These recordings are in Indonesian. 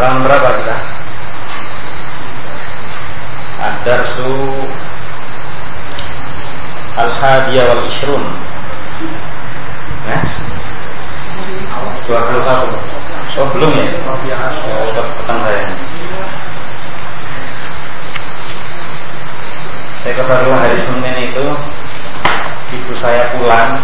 Halaman berapa kita? Ad-darsu Al-Hadiyah wal Ishrun. 21. Oh belum ya? Oh petang saya. Saya kebetulan hari Senin itu ibu saya pulang.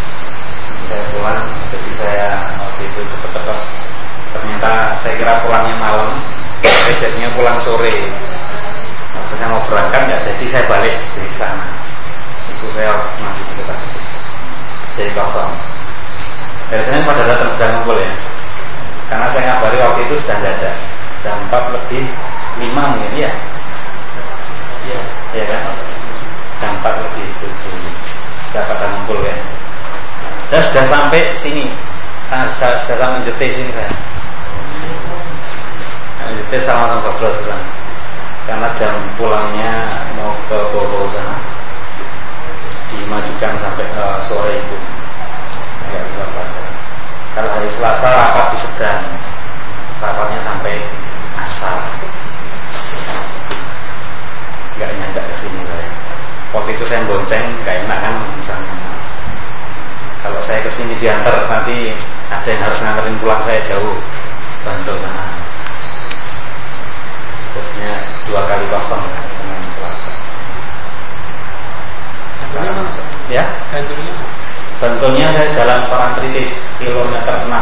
Jadi saya waktu itu cepet-cepet. Ternyata saya kira pulangnya malam, jadinya pulang sore. Waktu saya mau berangkat nggak jadi, saya balik jadi ke sana. Ibu saya masih di kota, jadi kosong. Dari Senin pada datang sudah ngumpul ya. Karena saya ngabari waktu itu sudah tidak ada. Jam 4:05 mungkin ya. Iya kan? Jam 4:07 sudah pada ngumpul ya. Dan sudah sampai sini. Sudah sampai Jete sini saya. Jete saya langsung bablas ke sana. Karena jam pulangnya mau ke Bogor sana, dimajukan sampai sore itu. Enggak bisa puasa. Kalau hari Selasa rapat di Sedan, rapatnya sampai asar. Enggak nyangka kesini saya. Waktu itu saya bonceng, enggak enak kan misalnya. Kalau saya kesini diantar, nanti ada yang harus nganterin pulang saya jauh, Bantul sana. Jadinya 2 kali kosong Senin Selasa. Sekarang, ya? Bantulnya saya jalan Parangtritis kilometer 6.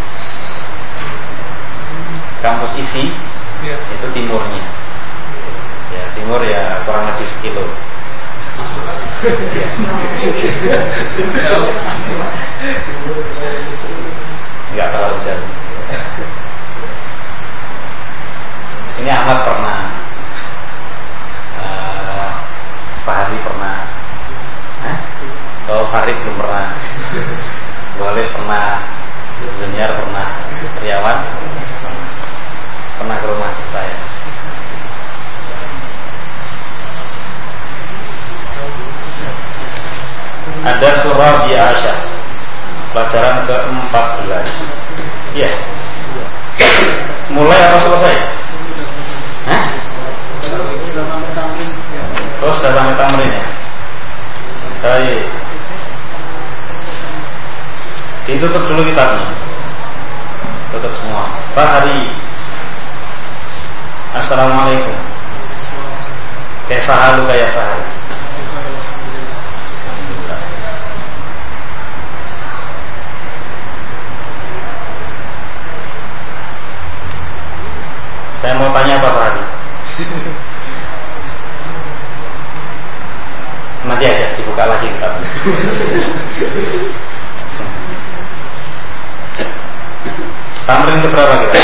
Kampus isi itu timurnya. Ya timur ya kurang lebih sekilo. Enggak terlalu jauh. Ini Ahmad pernah, Fahri pernah, Farid belum pernah, Boleh pernah, Zuniar pernah, Riawan pernah ke rumah saya. Ada surah di Asyar, pelajaran ke-14. Iya. Mulai apa selesai? Oh sudah sampai tamrin ya. Baik. Ditutup dulu kitabnya. Tutup semua. Pak Hari. Assalamualaikum. Kaifa haluka ya Fahri? Saya mau tanya apa Pak Hari? Nanti aja dibuka lagi kitabnya. Tamrin ke berapa kita?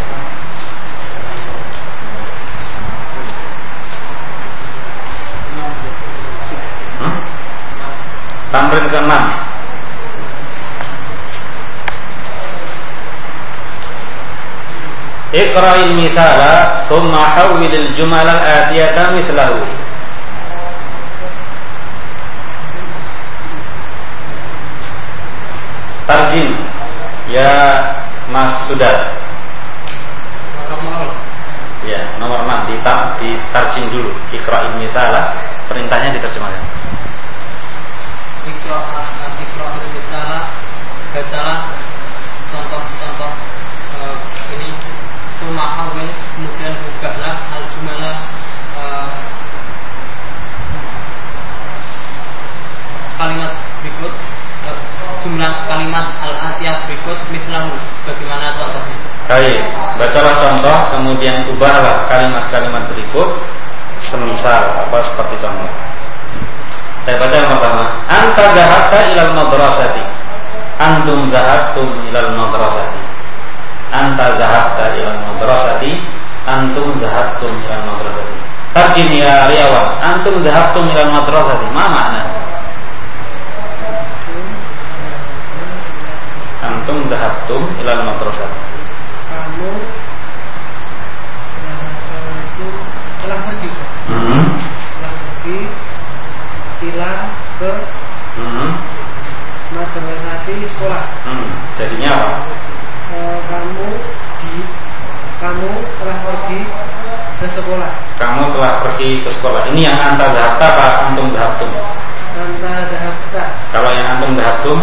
Tamrin ke-6. Iqra'il mithala thumma hawwilil jumala al-atiyata mithlahu. Tarjim ya Mas Sudar. Ya, nomor 6 ditarjim dulu. Iqra'il mithala, perintahnya diterjemahkan. Iqra'il mithala, bacalah contoh-contoh ini. Tumahawil, kemudian ubahlah al-jumala kalimat berikut, jumlah kalimat al-atiyah berikut mithlahu, sebagaimana contohnya. Baik, bacalah contoh, kemudian ubahlah kalimat-kalimat berikut semisal apa seperti contoh. Saya baca yang pertama. Anta dhahabta ilal madrasati. Antum dhahabtum ilal madrasati. Anta dhahabta ilal madrasati. Antum dhahabtum ilal madrasati. Tarjim ya Riawan. Antum dhahabtum ilal madrasati. Ma makna? Antum dhahabtum ilal madrasati. Kamu telah pergi. Telah pergi ila ke madrasati sekolah. Jadinya apa? Kamu kamu telah pergi ke sekolah. Kamu telah pergi ke sekolah. Ini yang anta dhahabta apa antum dhahabtum? Anta dhahabta. Kalau yang antum dhahabtum?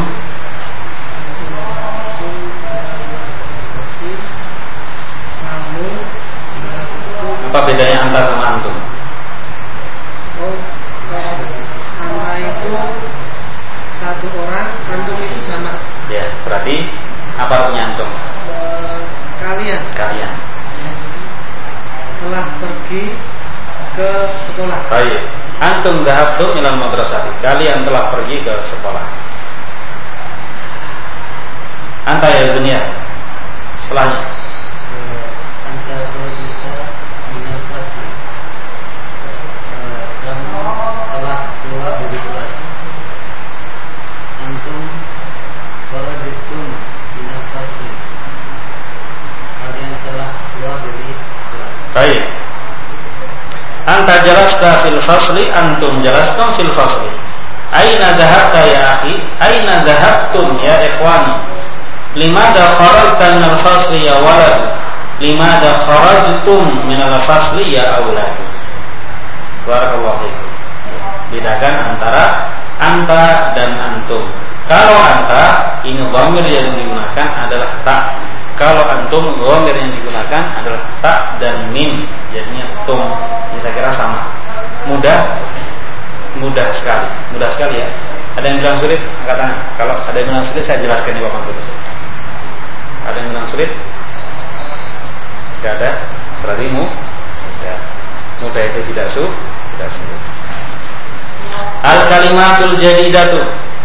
Kamu dhahabtum. Apa bedanya anta sama antum? Oh, anta itu satu orang, antum itu sama. Ya, berarti apa artinya antum? Kalian telah pergi ke sekolah. Baik. Antum dhahabtum ilal madrasati. Kalian telah pergi ke sekolah. Anta ya Zunia. Setelahnya. Anta berita inovasi. Kamu telah keluar dari kelas. Antum berhitung inovasi. Kalian telah keluar dari kelas. Baik. Anta jalasta fil fasli, antum jalastum fil fasli. Aina dhahabta ya akhi? Aina dhahabtum ya ikhwani? Limada kharajta minal fasli ya walad? Limada kharajtum minal fasli ya aulad? Barakallahu fikum. Bedakan antara anta dan antum. Kalau anta, ini dhamir yang digunakan adalah ta. Kalau antum, dhamir yang digunakan adalah ta dan mim. Jadinya tum. Ini saya kira sama. Mudah sekali ya. Ada yang bilang sulit? Angkat tangan. Kalau ada yang bilang sulit, saya jelaskan di papan tulis. Ada yang bilang sulit? Tidak ada. Berarti mudah itu tidak sulit. Al-kalimatul jadidatu.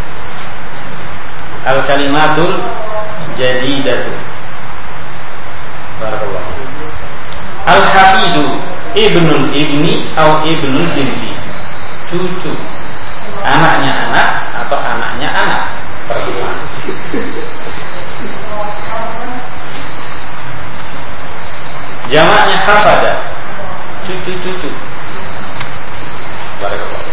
Al-kalimatul jadidatu. Barakallahu. Al-hafidu ibnul ibni atau ibnul binti. Cucu. Anaknya anak atau anaknya anak perempuan. Jamaknya hafada. Cucu-cucu. Barakallahu.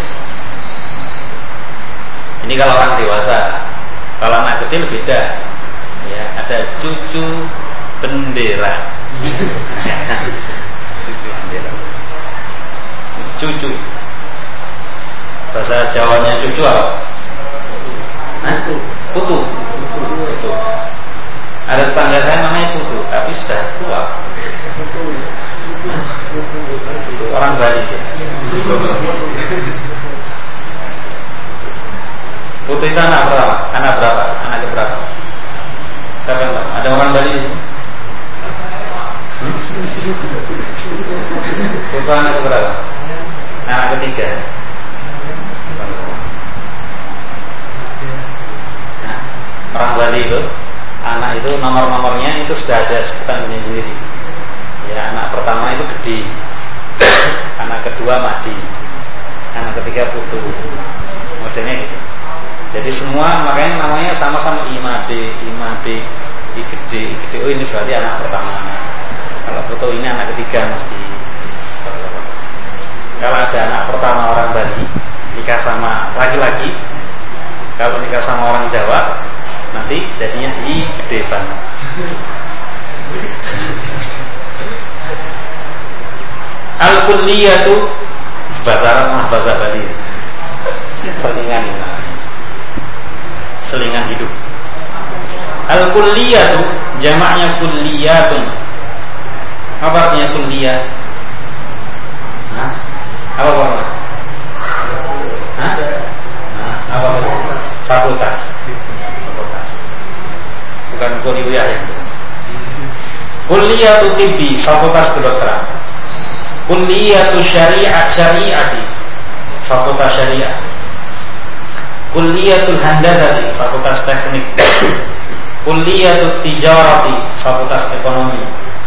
Ini kalau orang dewasa. Kalau anak kecil beda. Ya, ada cucu bendera. Cucu. Bahasa Jawanya cucu apa? Putu. Ada tetangga saya namanya Putu, tapi sudah tua. Orang Bali ya. Putu itu anak berapa? Anak keberapa? Siapa yang tahu? Ada orang Bali di sini? Putu anak keberapa? Anak ketiga. Nah, orang Bali itu anak itu nomor-nomornya itu sudah ada sebutan sendiri. Ya, anak pertama itu Gede, anak kedua Madi, anak ketiga Putu. Modelnya gitu. Jadi semua makanya namanya sama-sama Imade, I Gede. Oh ini berarti anak pertama. Kalau Putu ini anak ketiga mesti. Kalau ada anak pertama orang Bali nikah sama laki-laki, kalau nikah sama orang Jawa nanti jadinya I Gede banget. Al-kulliyatu bahasa Arab, bahasa Bali. Selingan hidup. Al-kulliyatu jamaknya kulliyatun. Apa artinya kulliyah? Apa warna? Apa fakultas? Bukan kuliah yang jelas. Kulliyatu tibbi, fakultas kedokteran. Kulliyatu syariati, fakultas syariah. Kulliyatul handasati, fakultas teknik. Kulliyatut tijarati, fakultas ekonomi.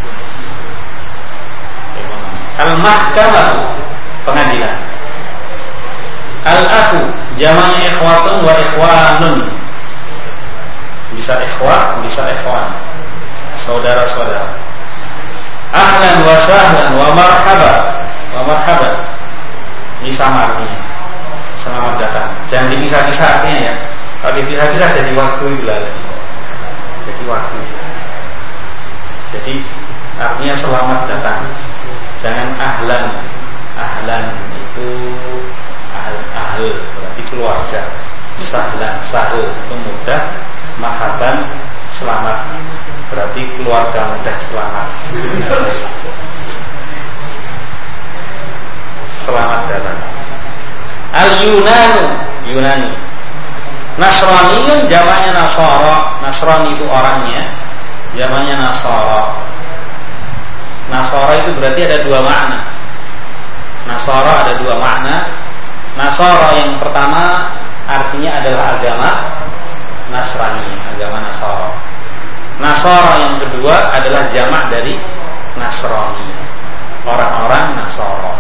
Al-mahkamatu, pengadilan. Al-akhu, jamaknya ikhwatun wa ikhwanun. Bisa ikhwat, bisa ikhwan. Saudara-saudara. Ahlan wa sahlan wa marhaban. Ini sama artinya. Selamat datang. Jangan dipisah-pisah artinya ya. Kalau dipisah-pisah jadi waktu itu lah. Jadi waktu. Jadi artinya selamat Al-Yunanu, Yunani. Nasraniyun jamaknya Nasara. Nasrani itu orangnya, jamaknya Nasara. Nasara itu berarti ada dua makna. Nasara ada dua makna. Nasara yang pertama artinya adalah agama Nasrani, agama Nasara. Nasara yang kedua adalah jamak dari Nasrani, orang-orang Nasara.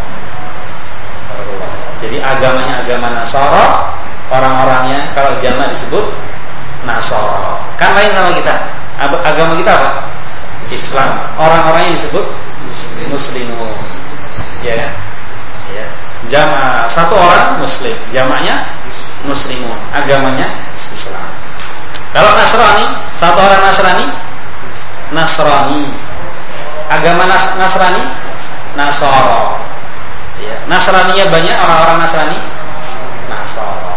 Jadi agamanya agama Nasara, orang-orangnya kalau jamak disebut Nasara. Kan lain sama kita. Agama kita apa? Islam. Orang-orangnya disebut Muslimun. Ya kan? Ya. Jamak satu orang Muslim, jamaknya Muslimun. Agamanya Islam. Kalau Nasrani, satu orang Nasrani, Nasrani. Agama Nasrani, Nasara. Ya. Nasraninya banyak, orang-orang Nasrani, Nasara.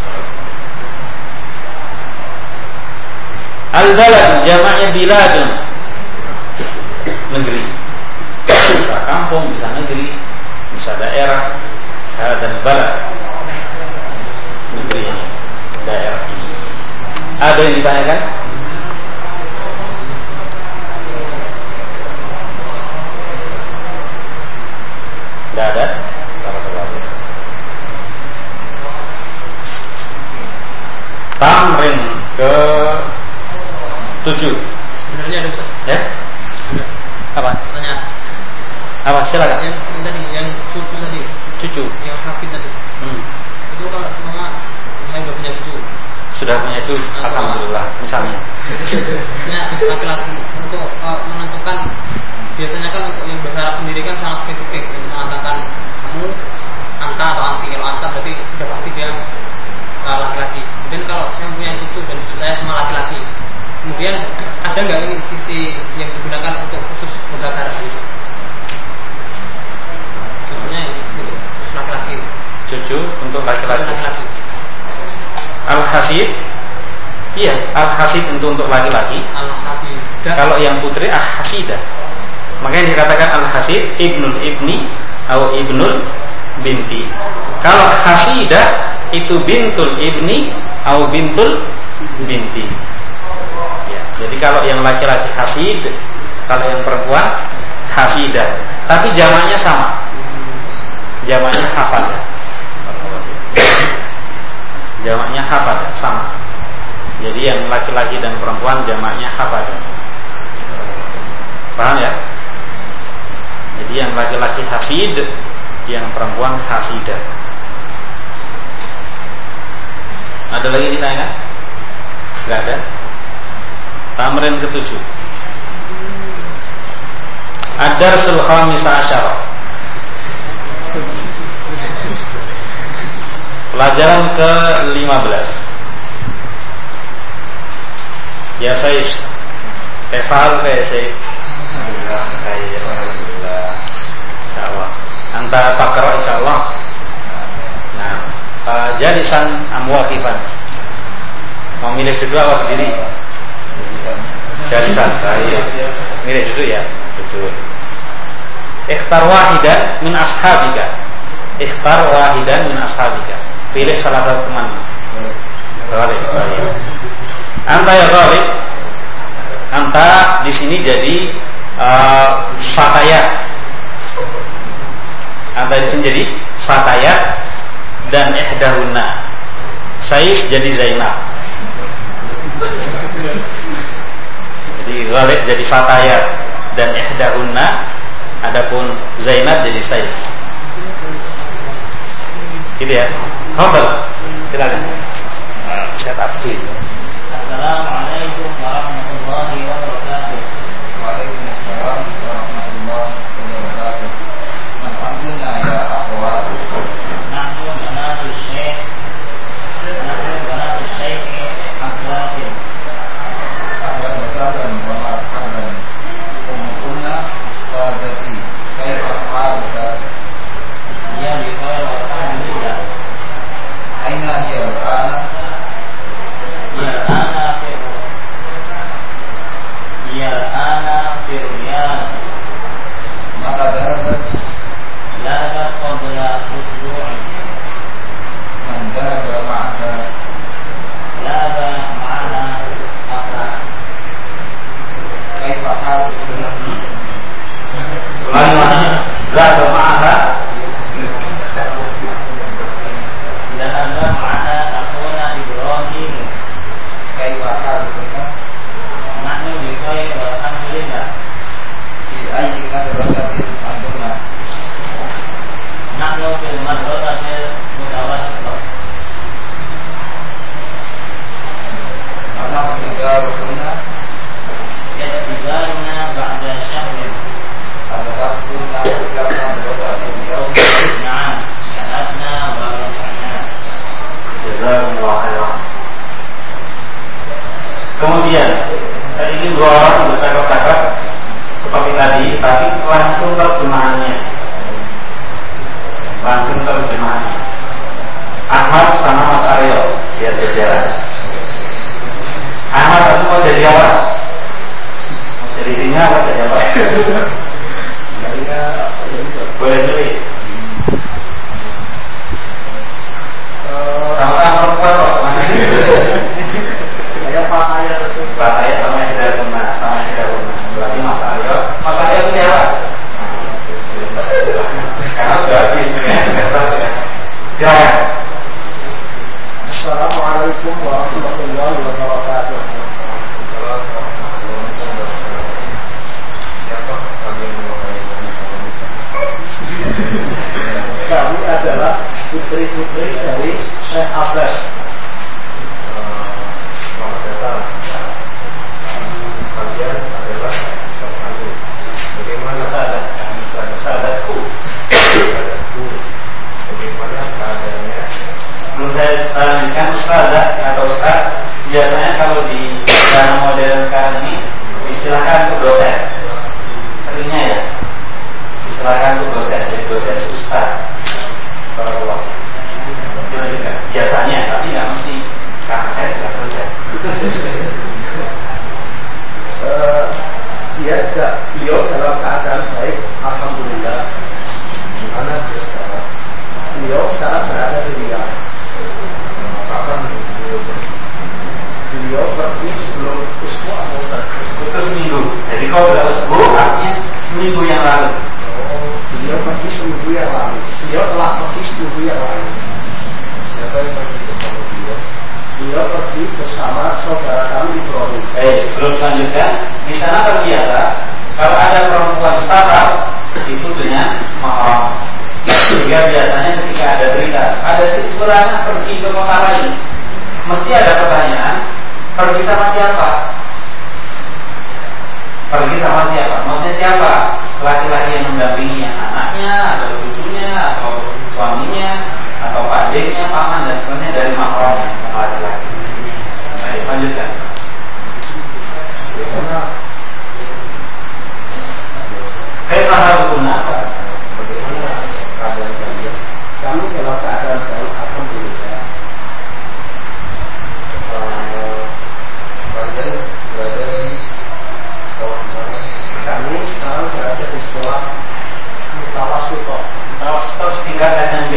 Al-balad jamaknya biladun, negeri. Bisa kampung, bisa negeri, bisa daerah. Hadzal balad, negeri ini, daerah ini. Ada yang ditanyakan? Tidak ada? Tamrin ke 7. Sebenarnya ada Ustaz. Ya? Apa? Pertanyaan. Apa? Silakan. Yang tadi, yang cucu tadi. Cucu. Yang hafid tadi. Itu kalau semua saya udah punya cucu. Sudah punya cucu. Alhamdulillah. Misalnya. Ya, laki-laki untuk menentukan, biasanya kan untuk yang bahasa Arab sendiri kan sangat spesifik untuk mengatakan kamu anta atau anti. Kalau anta berarti sudah pasti dia laki-laki. Kemudian kalau saya punya cucu dan cucu saya semua laki-laki, kemudian ada nggak ini sisi yang digunakan untuk khusus mudzakkar gitu? Cucunya gitu, khusus laki-laki. Cucu untuk laki-laki. Al-Hafid, iya, Al-Hafid untuk laki-laki. Al-Hafid. Kalau yang putri Al-Hafidah. Makanya dikatakan Al-Hafid ibnul ibni atau ibnul binti. Kalau Hafidah itu bintul ibni atau bintul binti. Ya, jadi kalau yang laki-laki Hafid, kalau yang perempuan Hafidah. Tapi jamaknya sama. Jamaknya Hafadah. Jamaknya Hafadah sama. Jadi yang laki-laki dan perempuan jamaknya Hafadah. Paham ya? Jadi yang laki-laki Hafid, yang perempuan Hafidah. Ada lagi ditanyakan? Enggak ada. Tamrin ke-7. Ad-darsul khamisah asyarah. Pelajaran ke-15. Ya Sayyid, tefal ya Sayyid. Alhamdulillah. Insyaallah. Anta taqra insyaallah. Nah, jalisan amwaqifan. Mau milih duduk atau berdiri? Jalisan. Milih duduk ya. Duduk. Ikhtar wahidan min ashabika. Ikhtar wahidan min ashabika. Pilih salah satu teman. Ghalib. Anta ya Ghalib. Anta di sini jadi fatayat. Anta di sini jadi fatayat dan ihdahunna. Saif jadi Zainab. Jadi Ghalib jadi fatayat dan ihdahunna, adapun Zainab jadi Saif. Gitu ya. Hafal. Silakan. Set up dulu. Assalamualaikum warahmatullahi wabarakatuh. Waalaikumsalam warahmatullahi wabarakatuh. Alhamdulillah ya akhwat. Nahnu banatu Syekh Abdul. Ahlan wa sahlan wa marhaban. Ummukunna ustadzati. Kaifa haluka? Ya bi khair alhamdulillah. Aina hiya al-ana? Kemudian saya ingin 2 orang bercakap-cakap seperti tadi, tapi langsung terjemahannya. Ahmad sama Mas Aryo, ya sejarah. Ahmad, kamu mau jadi apa? Jadi singa apa jadi apa? Boleh pilih. Sama-sama perempuan kok, teman. Saya Pak Ayah sama Hidayat Purna, berarti Mas Aryo pilih apa? Karena sudah habis ya. Silakan. Assalamualaikum warahmatullahi wabarakatuh. Siapa kalian Kami adalah putri-putri dari Syekh Abbas. Selamat datang. Kalian adalah Ustaz kami. Bagaimana sahadatku? Bagaimana keadaannya? Belum saya lanjutkan Ustazah atau Ustaz. Biasanya kalau di dalam model sekarang ini istilahkan untuk dosen. Seringnya ya istilahkan untuk dosen, jadi dosen Ustaz. Barakallah. Biasanya, tapi nggak mesti karena saya tidak dosen. Beliau dalam keadaan baik, alhamdulillah. Di mana dia sekarang? Beliau sekarang berada di Riyadh. Kapan beliau pergi sebelum usbu atau Ustaz? Itu seminggu. Jadi kalau sudah usbu artinya seminggu yang lalu. Oh, beliau pergi seminggu yang lalu. Beliau telah pergi seminggu yang lalu. Siapa yang pergi bersama beliau? Beliau pergi bersama saudara kami Ibrahim. Sebelum dilanjutkan, di sana terbiasa kalau ada perempuan safar itu dengan mahram. Sehingga biasanya ketika ada berita ada si fulanah pergi ke kota lain, mesti ada pertanyaan, pergi sama siapa? Pergi sama siapa? Maksudnya siapa? Laki-laki yang mendampingi, anaknya, atau cucunya, atau suaminya, atau adiknya, paman dan sebagainya dari mahramnya yang laki-laki. Baik, lanjutkan. Bagaimana keadaan kalian? Kami dalam keadaan baik, alhamdulillah. Kalian berada di sekolah mana? Kami sekarang berada di sekolah Mutawasito tingkat SMP.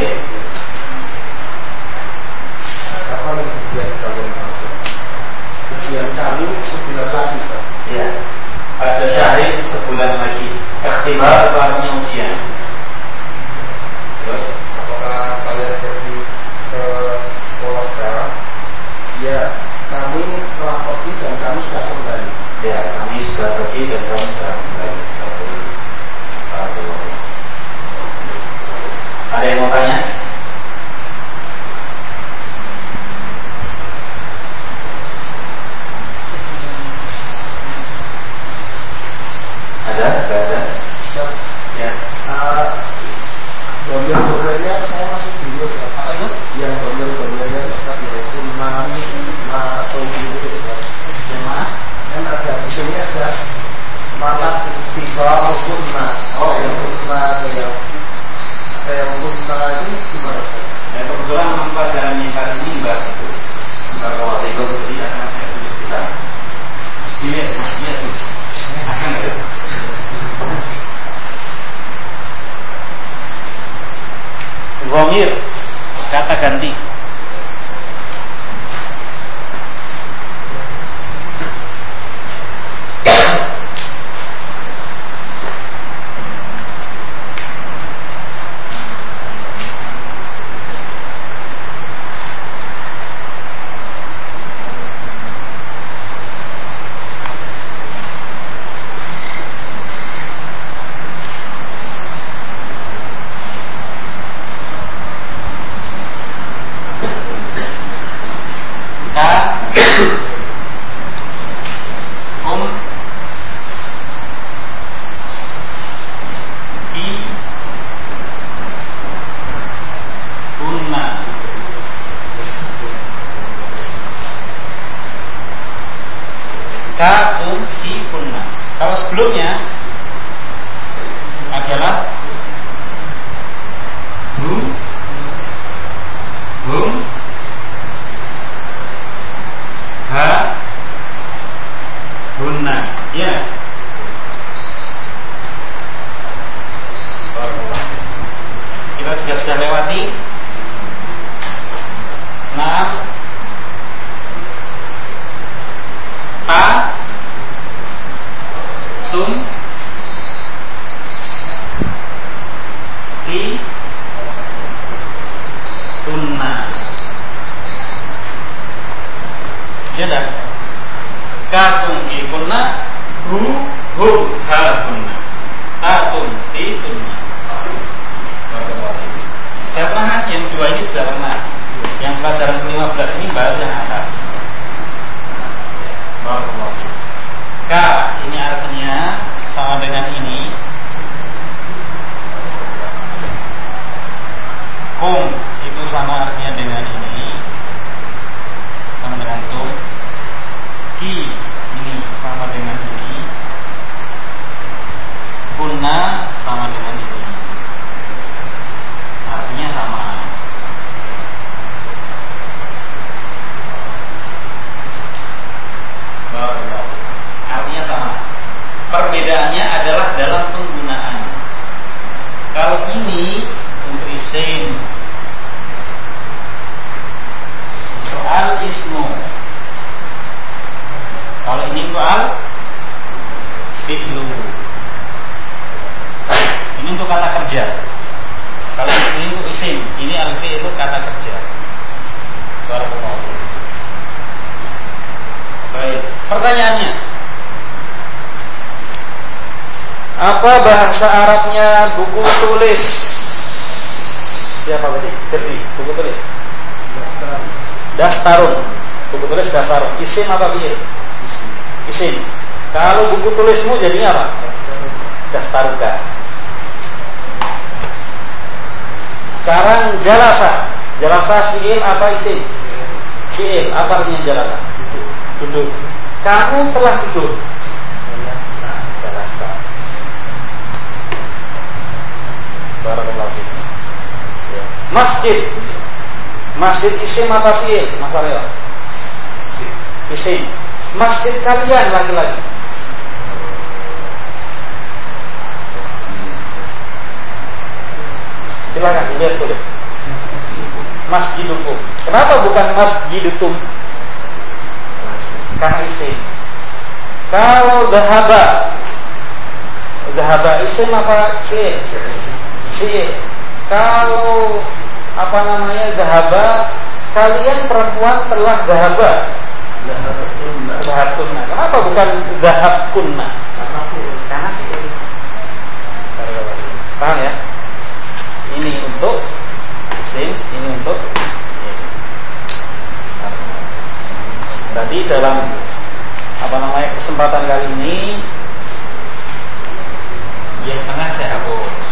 Kapan ujian kalian masuk? Ujian kami sebulan lagi, Pak. Iya. Pada syahid sebulan lagi. Ikhtibar itu artinya ujian. Terus, apakah kalian pergi ke sekolah sekarang? Ya, kami telah pergi dan kami sudah kembali. Ya, kami sudah pergi dan kami sudah kembali. Ada yang mau tanya? Ada? Tidak ada? Ya. Domir-domirnya saya masih bingung. Apa itu? Yang domir-domirnya Ustaz, yaitu ma atau gini. Yang mana? Kan ada di sini ada mata Katunkikunna. Kalau sebelumnya adalah hum ha hunna. Ya. Kita juga sudah lewati. Naam. Ta tum ti tunna. Ya dah. Katum ki kunna hum ha kunna. Tatum ti tunna. Sudah pernah, yang dua ini sudah pernah. Yang pelajaran ke-15 ini bahas yang atas. K ini artinya sama dengan ini. Kum itu sama artinya dengan ini. Sama dengan tum. Ki ini sama dengan ini. Kunna sama dengan ini. Artinya sama. Artinya sama. Perbedaannya adalah dalam penggunaan. Kalau ini untuk isim, untuk al-ismu. Kalau ini untuk al-fi'lu. Ini untuk kata kerja. Kalau ini untuk isim, ini al-fi'lu kata kerja. Barakallahu. Baik, pertanyaannya, apa bahasa Arabnya buku tulis? Siapa tadi? Gerdi, buku tulis. Daftarun. Buku tulis daftarun. Isim apa fi'il? Isim. Kalau buku tulismu jadinya apa? Daftaruka. Sekarang jalasa. Jalasa fi'il apa isim? Fi'il. Apa artinya jalasa? Duduk. Kamu telah duduk. Jalasa. Barakallahu fiik. Masjid. Masjid isim apa fi'il? Mas Aryo? Isim. Masjid kalian laki-laki. Silakan dilihat boleh. Masjidukum. Kenapa bukan masjidutum? Karena isim. Kalau dhahaba isim apa fi'il? Fi'il. Kalau apa namanya dhahaba, kalian perempuan telah dhahaba. Dhahabtunna. Kenapa bukan dhahabkunna? Karena fi'il. Paham ya? Ini untuk isim, ini untuk tadi dalam apa namanya kesempatan kali ini yang tengah saya hapus.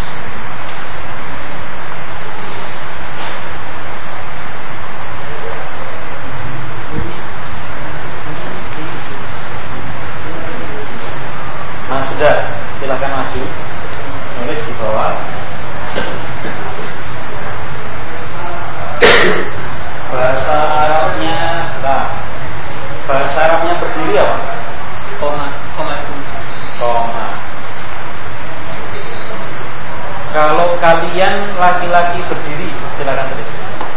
Nah sudah, silakan maju, nulis di bawah. Bahasa Arabnya setelah bahasa Arabnya berdiri apa? Koma. Kalau kalian laki-laki berdiri, silakan tulis.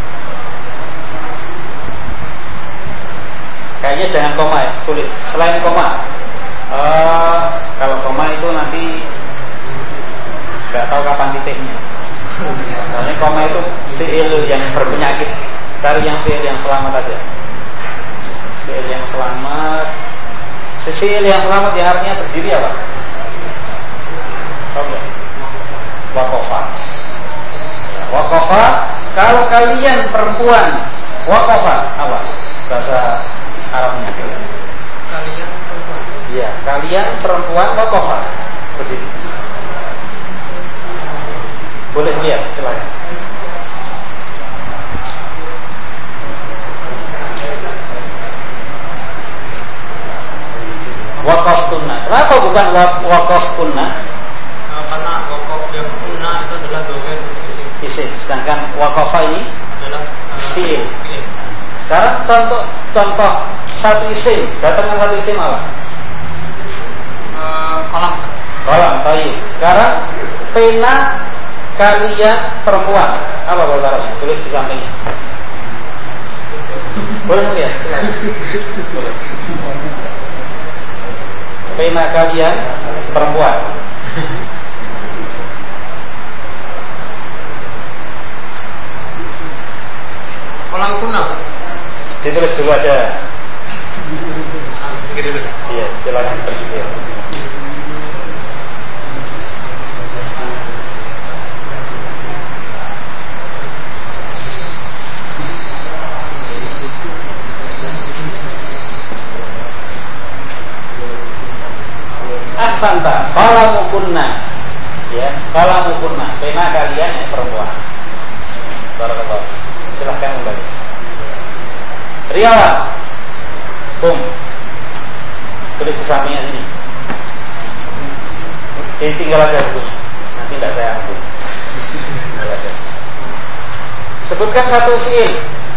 Kayaknya jangan koma ya, sulit. Selain koma, kalau koma itu nanti nggak tahu kapan titiknya. Soalnya koma itu fi'il yang berpenyakit. Cari yang fi'il yang selamat aja. Fi'il yang selamat. Fi'il yang selamat yang artinya berdiri apa? Tahu nggak? Waqafa. Waqafa. Kalau kalian perempuan, waqafa apa? Bahasa Arabnya. Kalian perempuan. Iya, kalian perempuan waqafa. Berdiri. Boleh lihat, silakan. Kenapa bukan waqaf kunna? Karena waqaf yang kunna itu adalah domir untuk isim. Sedangkan waqafa ini adalah fi'il. Sekarang contoh satu isim, datangkan satu isim apa? Kolam, baik. Sekarang pena kalian perempuan, apa bahasa Arabnya? Tulis di sampingnya. Boleh lihat? Boleh. Pena kalian perempuan. Kolam kunna. Ditulis dulu aja. Iya, silakan berpikir. Ahsanta, qalamukunna. Ya, qalamukunna. Pena kalian yang perempuan. Barakallahu. Silahkan kembali. Riawan. Tulis di sampingnya sini. Tinggal aja bukunya. Nanti tidak saya ambil. Tinggal aja. Sebutkan satu fi'il.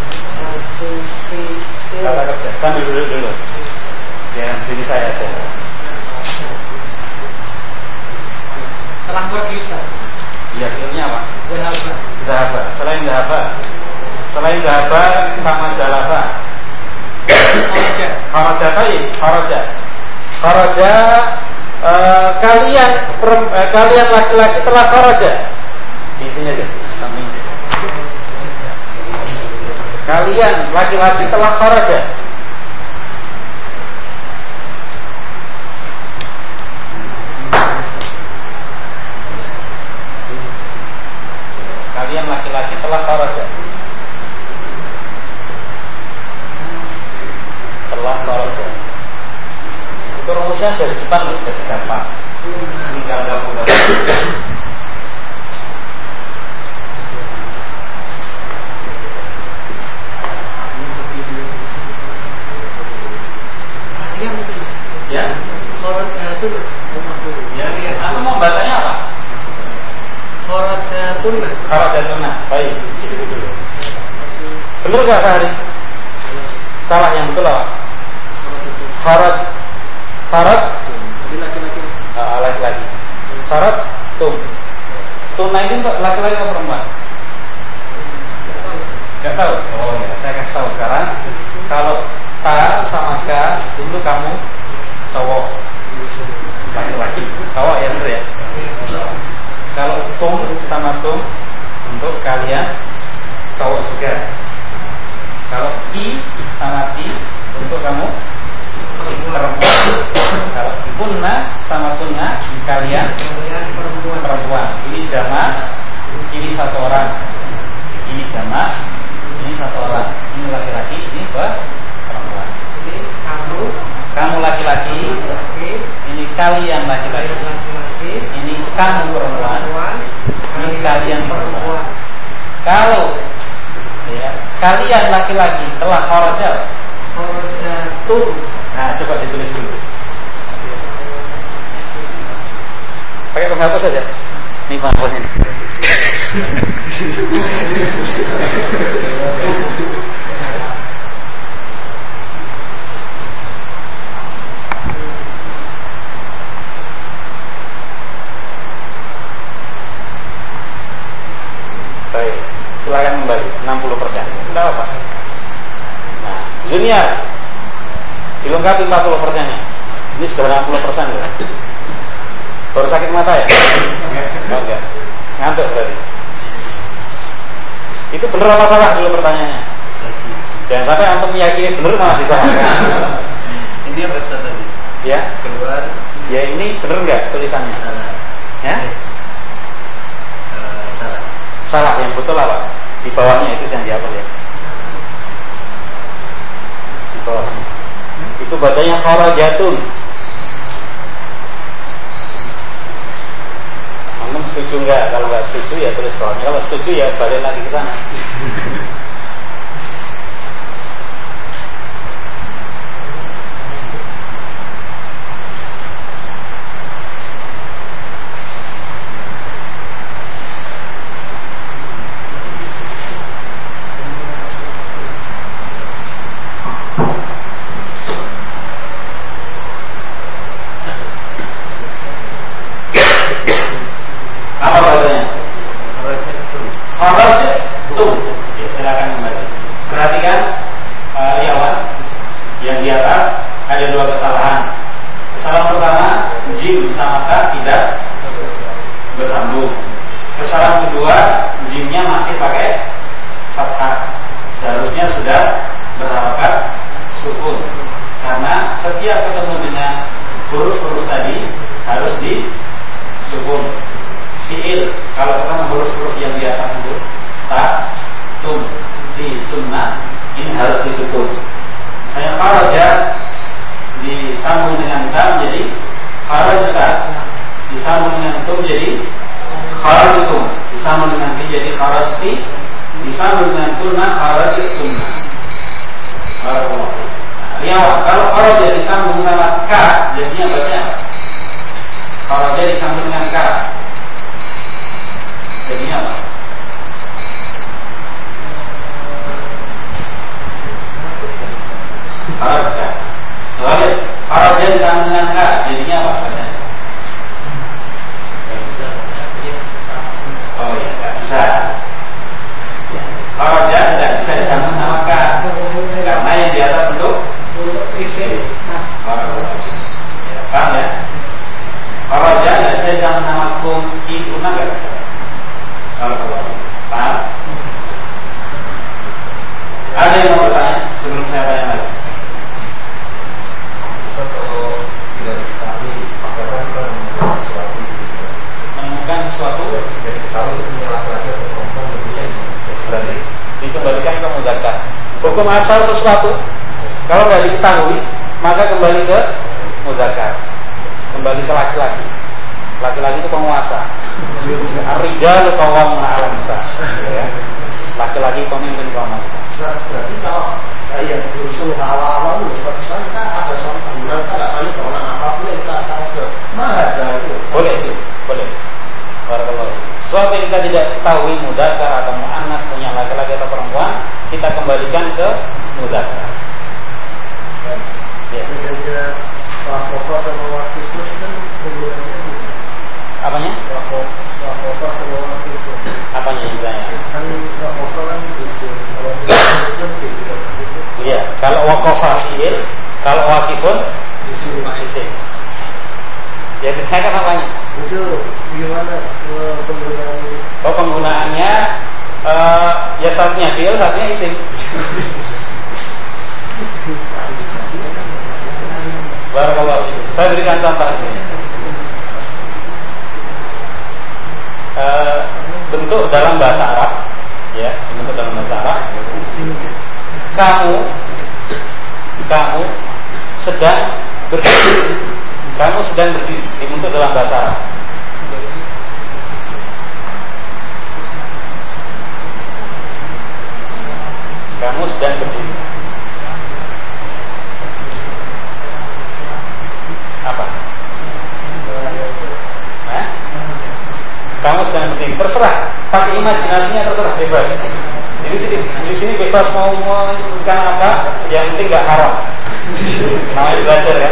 Kata kerja. Sambil dulu. Ya, ini saya aja. Telah berkisah. Iya, fi'ilnya apa? Dhahaba. Selain dhahaba sama jalasa. Kharaja. Kalian laki-laki telah kharaja. Di sini aja. Kalian laki-laki telah kharaja. Kalian laki-laki telah kharaja. Itu rumusnya sudah di depan loh, sudah gampang. Tinggal gabung. Ya, khorajatun. Ya, atau mau bahasanya apa? Khorajatun. Baik, disebut dulu. Benar nggak Kak Hari? Salah, yang betul apa? Kharaj. Laki-laki. Kharaj tum. Tuna ini untuk laki-laki atau perempuan? Gak tahu. Oh ya, saya kasih tahu sekarang. Kalau ta sama ka itu kamu cowok, laki-laki. Cowok ya, betul ya. Kalau tum sama tum untuk kalian cowok juga. Kalau i sama ti untuk kamu perempuan. Kalau kunna sama kunna kalian perempuan. Ini jamak, ini satu orang. Ini jamak, ini satu orang. Ini laki-laki, ini perempuan. Ini kamu laki-laki. Ini kalian laki-laki. Ini kamu perempuan. Ini kalian perempuan. Kalau ya, kalian laki-laki telah kharaja. Kharajatum. Nah, coba ditulis dulu. Pakai penghapus saja. Ini penghapus ini. Baik, silakan kembali 60%. Tidak apa? Nah, Junior dilengkapi 40%-nya. Ini sudah 60% loh. Baru sakit mata ya? Enggak. Ngantuk berarti. Itu benar apa salah dulu pertanyaannya? Jangan sampai antum meyakini benar malah disalahkan. Ini apa tadi? Ya, Keluar. Ya ini benar enggak tulisannya? Salah. Ya? Salah. Salah, yang betul apa? Di bawahnya itu yang dihapus ya. Di bawahnya. Itu bacanya kharajatun. Antum setuju enggak? Kalau enggak setuju ya tulis bawahnya. Kalau setuju ya balik lagi ke sana. jim sama ta tidak bersambung. Kesalahan kedua, jimnya masih pakai fathah. Seharusnya sudah berharakat sukun. Karena setiap ketemu dengan huruf-huruf tadi harus disukun. Fi'il kalau ketemu huruf-huruf yang di atas itu ta, tum, ti, tunna, ini harus disukun. Misalnya kharaja disambung dengan ta menjadi kharajta, disambung dengan tum jadi kharajtum, disambung dengan ti jadi kharajti, disambung dengan tunna kharajtunna. Riawat, kalau kharaja disambung sama ka, jadinya baca apa? Kharaja disambung dengan ka, jadinya apa? Kharaja. Lalu kharaja disambung dengan ka, jadinya apa bacanya? Gak bisa. Oh ya, gak bisa. Kharaja tidak bisa disambung sama ka, karena yang di atas untuk isim. Paham ya? Kharaja tidak bisa disambung sama kum, ki, una gak bisa. Kalau paham? Ada yang mau bertanya sebelum saya tanya lagi? Kalau tidak diketahui, maka kita menemukan sesuatu. Menemukan sesuatu Sudah diketahui itu punya laki-laki atau perempuan bentuknya berarti dikembalikan ke mudzakkar. Hukum asal sesuatu kalau tidak diketahui maka kembali ke mudzakkar, kembali ke laki-laki. Laki-laki itu penguasa. Ar-rijalu qawwamuna 'alan nisa. Ya. Laki-laki pemimpin kaum wanita. Berarti kalau yang berusul awal-awal seperti kita ada suatu bangunan kita nggak tahu bangunan apapun yang kita tahu sudah mahal itu. Boleh itu, boleh. Barakallahu. Sesuatu yang kita tidak ketahui mudzakkar atau muannas punya laki-laki atau perempuan, kita kembalikan ke mudzakkar. Ya. Bedanya wakofa sama wakifun kan penggunaannya Apanya? wakofa sama wakifun. Apanya yang saya? Kan wakofa kan isim, kalau wakifun kan tidak. Iya, kalau waqafa fi'il, kalau waqifun isim. Ya ditanyakan apanya? Itu gimana penggunaannya? Oh, penggunaannya ya satunya fi'il, satunya isim. Barakallahu fiik. Saya berikan contoh ini. Bentuk dalam bahasa Arab, ya, bentuk dalam bahasa Arab. Kamu sedang berdiri. Kamu sedang berdiri. Dibentuk dalam bahasa Arab. Kamu sedang berdiri. Apa? Kamu sedang berdiri. Terserah. Pakai imajinasinya terserah, bebas. Jadi di sini bebas mau menyebutkan apa, yang penting nggak haram. Namanya belajar ya.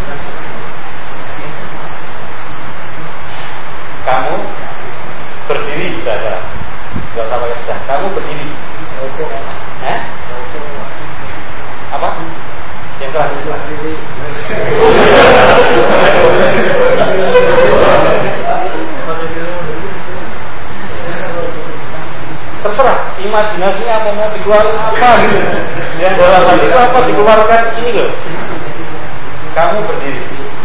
Kamu berdiri belajar. Gak usah pakai sedang. Kamu berdiri. Apa? Yang keras. Terserah, imajinasinya apa mau dikeluarkan apa gitu. Yang dalam hati itu apa dikeluarkan ini loh. Kamu berdiri.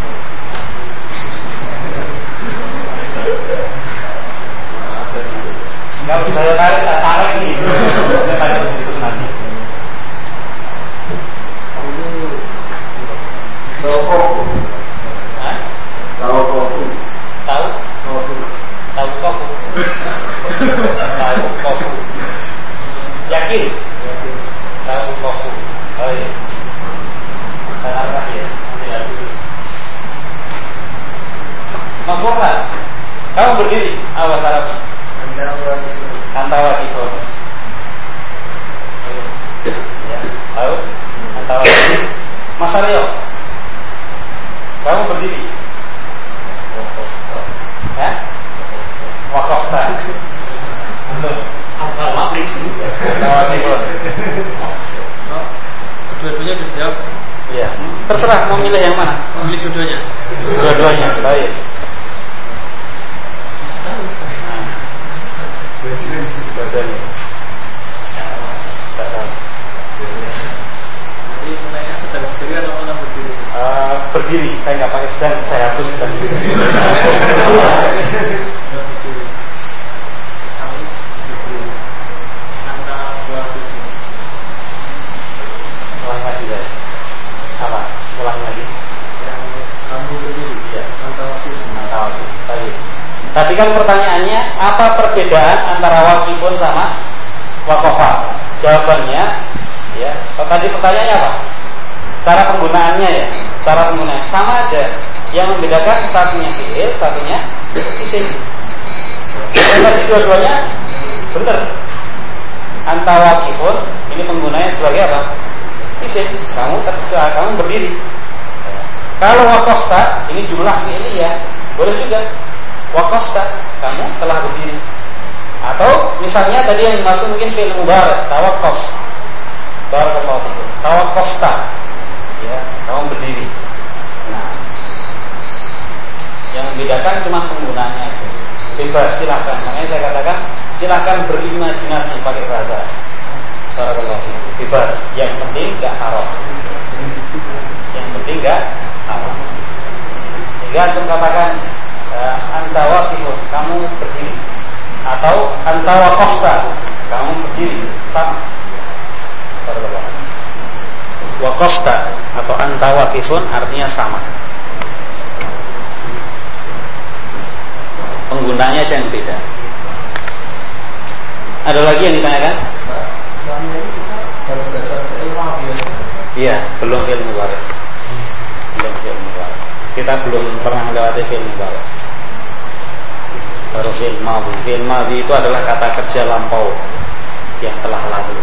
Kalau saya tarik ini, saya tanya putus nanti. Tahu kofu. Yakin? Tahu kofu. Oh iya. Saya arah ya. Tidak putus. Ulang lagi saya. Apa? Ulang lagi. Yang kamu berdiri ya, antawakif. Tadi kan pertanyaannya apa perbedaan antara wakifun sama wakofa? Jawabannya ya. Tadi pertanyaannya apa? Cara penggunaannya ya. Cara penggunaannya sama aja. Yang membedakan satunya fi'il, satunya isim. Tadi dua-duanya benar. Antawakifun ini penggunanya sebagai apa? Isim. Kamu berdiri. Kalau wakosta ini jumlah fi'iliyah, boleh juga. Wakosta, kamu telah berdiri. Atau misalnya tadi yang dimaksud mungkin fi'il mubarak, tawakof. Barakallahu fikum. Tawakosta. Ya, kamu berdiri. Nah, yang membedakan cuma penggunaannya aja. Bebas, silahkan. Makanya saya katakan silahkan berimajinasi pakai bahasa. Barakallahu fikum. Bebas. Yang penting enggak haram. Yang penting enggak haram. Sehingga untuk katakan anta waqifun, kamu berdiri, atau anta waqafta, kamu berdiri, sama. Waqafta atau anta waqifun artinya sama. Penggunanya saja yang beda. Ada lagi yang ditanyakan? Selama ini kita baru belajar ilmu biasa. Iya, belum fi'il mudhari. Kita belum pernah melewati fi'il mudhari. Baru fi'il madhi. Fi'il madhi itu adalah kata kerja lampau yang telah lalu.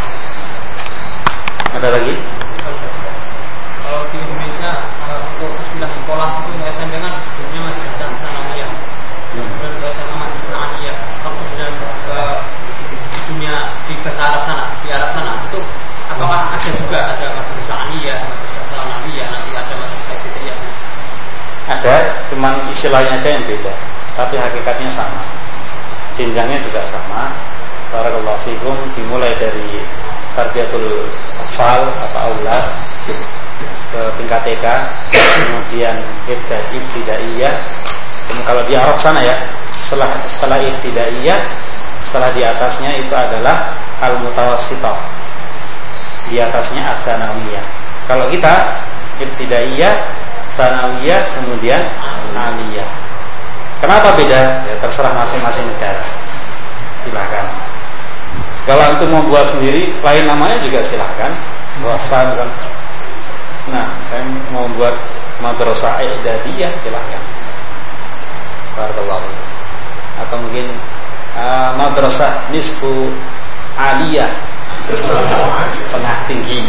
Ada lagi? Kalau di Indonesia untuk istilah sekolah itu untuk SMP kan sebelumnya madrasah sanawiyah, kemudian untuk SMA madrasah aliyah. Kalau kemudian dunia di bahasa Arab sana, itu apakah ada juga ada madrasah aliyah, madrasah sanawiyah, nanti ada madrasah ibtidaiyah? Ada, cuman istilahnya saja yang beda, tapi hakikatnya sama. Jenjangnya juga sama. Barakallahu fikum, dimulai dari tarbiyatul atfal atau aulad setingkat TK, kemudian ibtidaiyah. Kalau di Arab sana ya, setelah ibtidaiyah, setelah di atasnya itu adalah al-mutawassithah. Di atasnya ats-tsanawiyah. Kalau kita ibtidaiyah, tsanawiyah, kemudian aliyah. Kenapa beda? Ya, terserah masing-masing negara. Silakan. Kalau antum mau buat sendiri, lain namanya juga silakan. Bahasa misalnya. Nah, saya mau buat madrasah i'dadiyah, silakan. Barakallahu. Atau mungkin madrasah nisfu aliyah, setengah tinggi.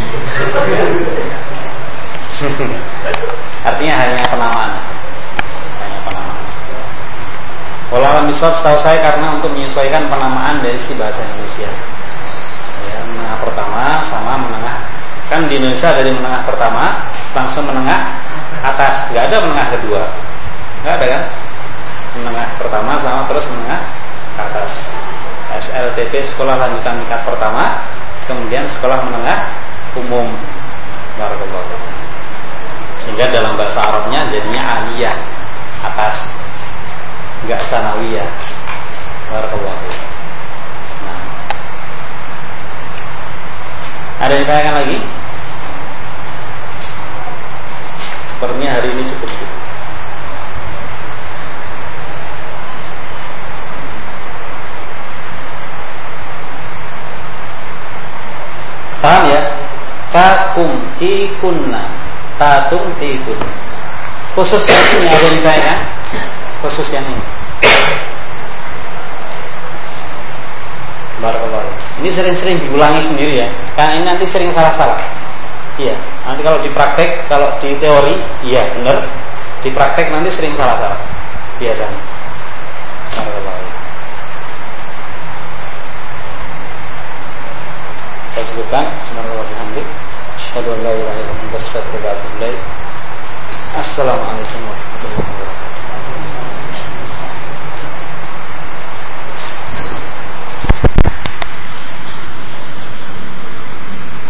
Artinya hanya penamaan. Walau misal setahu saya karena untuk menyesuaikan penamaan dari si bahasa Indonesia. Ya, menengah pertama sama menengah. Kan di Indonesia dari menengah pertama langsung menengah atas, nggak ada menengah kedua, nggak ada kan? Menengah pertama sama terus menengah ke atas. SLTP sekolah lanjutan tingkat pertama, kemudian sekolah menengah umum. Barakallahu. Sehingga dalam bahasa Arabnya jadinya aliyah, atas, enggak tsanawiyah. Barakallahu. Nah, ada yang ditanyakan lagi? Sepertinya hari ini cukup. Paham ya? Tatum tikunna, tatum tikun. Khusus yang ini ada yang ditanyakan? Khusus yang ini. Barakallahu. Ini sering-sering diulangi sendiri ya. Karena ini nanti sering salah-salah. Iya. Nanti kalau di praktek, kalau di teori, iya benar. Di praktek nanti sering salah-salah. Biasanya. Barakallahu. Saya sebutkan subhanallah bihamdi asyhadu an la ilaha illallah wa astaghfiruka wa atubu ilaik. Assalamualaikum